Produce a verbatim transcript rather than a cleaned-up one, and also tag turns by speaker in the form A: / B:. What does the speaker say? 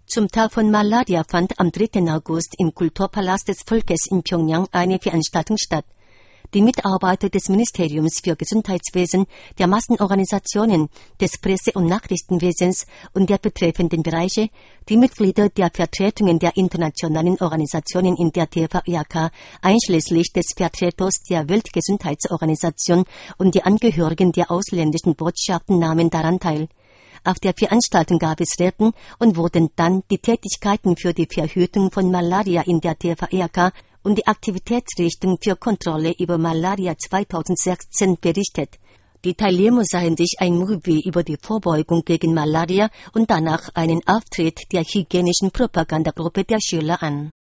A: Zum Tag von Malaria fand am dritten August im Kulturpalast des Volkes in Pjöngjang eine Veranstaltung statt. Die Mitarbeiter des Ministeriums für Gesundheitswesen, der Massenorganisationen, des Presse- und Nachrichtenwesens und der betreffenden Bereiche, die Mitglieder der Vertretungen der internationalen Organisationen in der T V E A K, einschließlich des Vertreters der Weltgesundheitsorganisation und die Angehörigen der ausländischen Botschaften nahmen daran teil. Auf der Veranstaltung gab es Reden und wurden dann die Tätigkeiten für die Verhütung von Malaria in der T V E A K und die Aktivitätsrichtung für Kontrolle über Malaria zweitausendsechzehn berichtet. Die Teilnehmer sahen sich ein Movie über die Vorbeugung gegen Malaria und danach einen Auftritt der hygienischen Propagandagruppe der Schüler an.